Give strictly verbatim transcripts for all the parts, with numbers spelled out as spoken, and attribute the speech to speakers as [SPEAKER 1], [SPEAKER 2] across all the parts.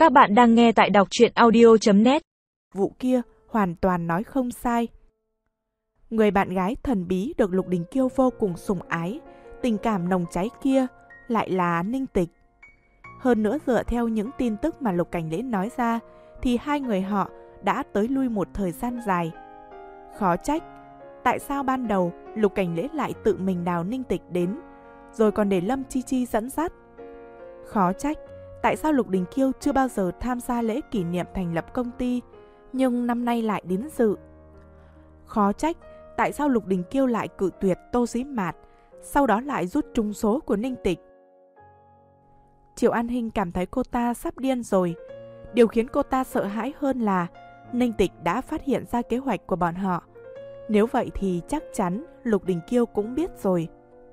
[SPEAKER 1] Các bạn đang nghe tại đọc truyện audio chấm net.
[SPEAKER 2] Vụ kia hoàn toàn nói không sai. Người bạn gái thần bí được Lục Đình Kiêu vô cùng sủng ái, tình cảm nồng cháy kia lại là Ninh Tịch. Hơn nữa dựa theo những tin tức mà Lục Cảnh Lễ nói ra thì hai người họ đã tới lui một thời gian dài. Khó trách, tại sao ban đầu Lục Cảnh Lễ lại tự mình đào Ninh Tịch đến, rồi còn để Lâm Chi Chi dẫn dắt. Khó trách, tại sao Lục Đình Kiêu chưa bao giờ tham gia lễ kỷ niệm thành lập công ty, nhưng năm nay lại đến dự. Khó trách, tại sao Lục Đình Kiêu lại cự tuyệt Tô Dĩ Mạt, sau đó lại rút trúng số của Ninh Tịch. Triệu An Hinh cảm thấy cô ta sắp điên rồi. Điều khiến cô ta sợ hãi hơn là Ninh Tịch đã phát hiện ra kế hoạch của bọn họ. Nếu vậy thì chắc chắn Lục Đình Kiêu cũng biết rồi.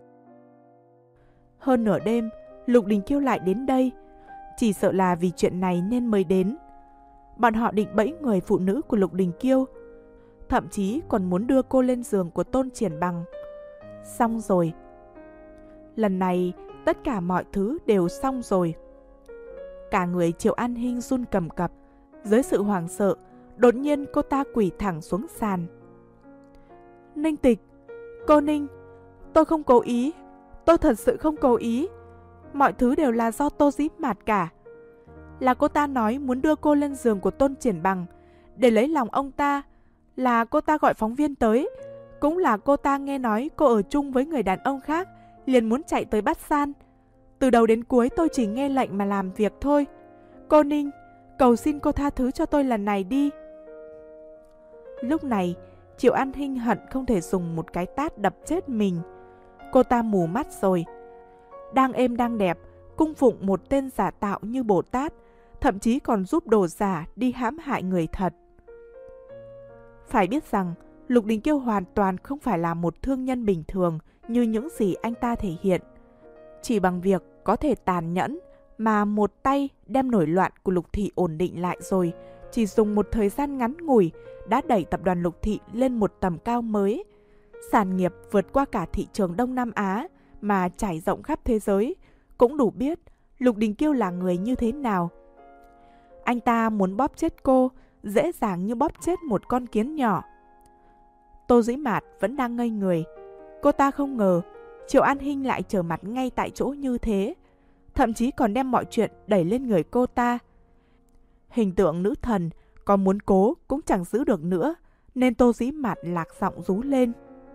[SPEAKER 2] Hơn nửa đêm, Lục Đình Kiêu lại đến đây. Chỉ sợ là vì chuyện này nên mới đến. Bọn họ định bẫy người phụ nữ của Lục Đình Kiêu, thậm chí còn muốn đưa cô lên giường của Tôn Triển Bằng. Xong rồi. Lần này tất cả mọi thứ đều xong rồi. Cả người Triệu An Hinh run cầm cập. Dưới sự hoảng sợ, đột nhiên cô ta quỳ thẳng xuống sàn. Ninh Tịch, cô Ninh, tôi không cố ý, tôi thật sự không cố ý. Mọi thứ đều là do Tô Dĩ Mạt cả. Là cô ta nói muốn đưa cô lên giường của Tôn Triển Bằng để lấy lòng ông ta. Là cô ta gọi phóng viên tới. Cũng là cô ta nghe nói cô ở chung với người đàn ông khác, liền muốn chạy tới bắt gian. Từ đầu đến cuối tôi chỉ nghe lệnh mà làm việc thôi. Cô Ninh, cầu xin cô tha thứ cho tôi lần này đi. Lúc này, Triệu An Hinh hận không thể dùng một cái tát đập chết mình. Cô ta mù mắt rồi. Đang êm đang đẹp, cung phụng một tên giả tạo như Bồ Tát, thậm chí còn giúp đồ giả đi hãm hại người thật. Phải biết rằng, Lục Đình Kiêu hoàn toàn không phải là một thương nhân bình thường như những gì anh ta thể hiện. Chỉ bằng việc có thể tàn nhẫn mà một tay đem nổi loạn của Lục Thị ổn định lại rồi, chỉ dùng một thời gian ngắn ngủi đã đẩy tập đoàn Lục Thị lên một tầm cao mới. Sản nghiệp vượt qua cả thị trường Đông Nam Á mà trải rộng khắp thế giới, cũng đủ biết Lục Đình Kiêu là người như thế nào. Anh ta muốn bóp chết cô, dễ dàng như bóp chết một con kiến nhỏ. Tô Dĩ Mạt vẫn đang ngây người. Cô ta không ngờ Triệu An Hinh lại trở mặt ngay tại chỗ như thế, thậm chí còn đem mọi chuyện đẩy lên người cô ta. Hình tượng nữ thần có muốn cố cũng chẳng giữ được nữa, nên Tô Dĩ Mạt lạc giọng rú lên.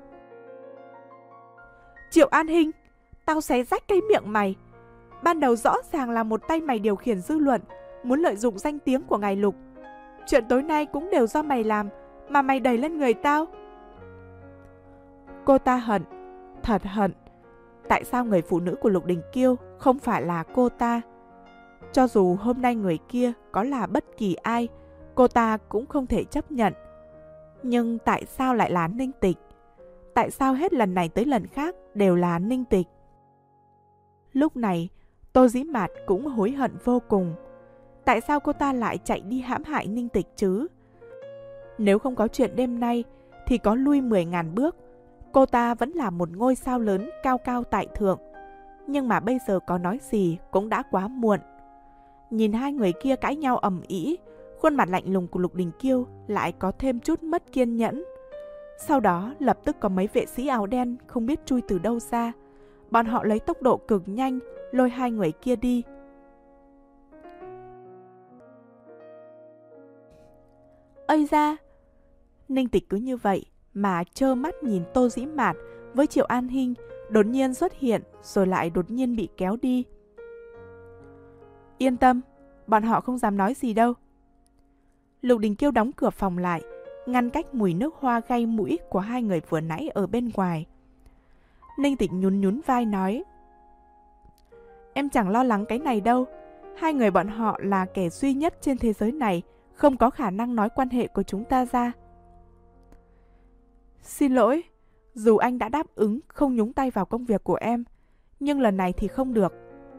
[SPEAKER 2] Triệu An Hinh, tao xé rách cái miệng mày. Ban đầu rõ ràng là một tay mày điều khiển dư luận, muốn lợi dụng danh tiếng của ngài Lục. Chuyện tối nay cũng đều do mày làm, mà mày đẩy lên người tao. Cô ta hận, thật hận. Tại sao người phụ nữ của Lục Đình Kiêu không phải là cô ta? Cho dù hôm nay người kia có là bất kỳ ai, cô ta cũng không thể chấp nhận. Nhưng tại sao lại là Ninh Tịch? Tại sao hết lần này tới lần khác đều là Ninh Tịch? Lúc này, Tô Dĩ Mạt cũng hối hận vô cùng. Tại sao cô ta lại chạy đi hãm hại Ninh Tịch chứ? Nếu không có chuyện đêm nay, thì có lui mười ngàn bước, cô ta vẫn là một ngôi sao lớn cao cao tại thượng. Nhưng mà bây giờ có nói gì cũng đã quá muộn. Nhìn hai người kia cãi nhau ầm ĩ, khuôn mặt lạnh lùng của Lục Đình Kiêu lại có thêm chút mất kiên nhẫn. Sau đó lập tức có mấy vệ sĩ áo đen không biết chui từ đâu ra. Bọn họ lấy tốc độ cực nhanh lôi hai người kia đi. Ây da! Ninh Tịch cứ như vậy mà trơ mắt nhìn Tô Dĩ Mạt với Triệu An Hinh đột nhiên xuất hiện rồi lại đột nhiên bị kéo đi. Yên tâm, bọn họ không dám nói gì đâu. Lục Đình Kiêu đóng cửa phòng lại, ngăn cách mùi nước hoa gây mũi của hai người vừa nãy ở bên ngoài. Ninh Tịch nhún nhún vai nói: Em chẳng lo lắng cái này đâu. Hai người bọn họ là kẻ duy nhất trên thế giới này không có khả năng nói quan hệ của chúng ta ra. Xin lỗi, dù anh đã đáp ứng không nhúng tay vào công việc của em, nhưng lần này thì không được.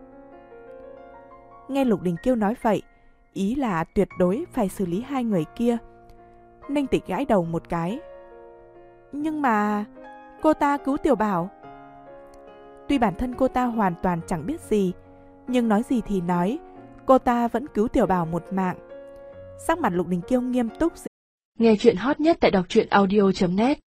[SPEAKER 2] Nghe Lục Đình Kiêu nói vậy, ý là tuyệt đối phải xử lý hai người kia. Ninh Tịch gãi đầu một cái. Nhưng mà cô ta cứu Tiểu Bảo. Tuy bản thân cô ta hoàn toàn chẳng biết gì, nhưng nói gì thì nói, cô ta vẫn cứu Tiểu Bảo một mạng. Sắc mặt Lục Đình Kiêu nghiêm túc.
[SPEAKER 1] Nghe chuyện hot nhất tại đọc truyện audio chấm net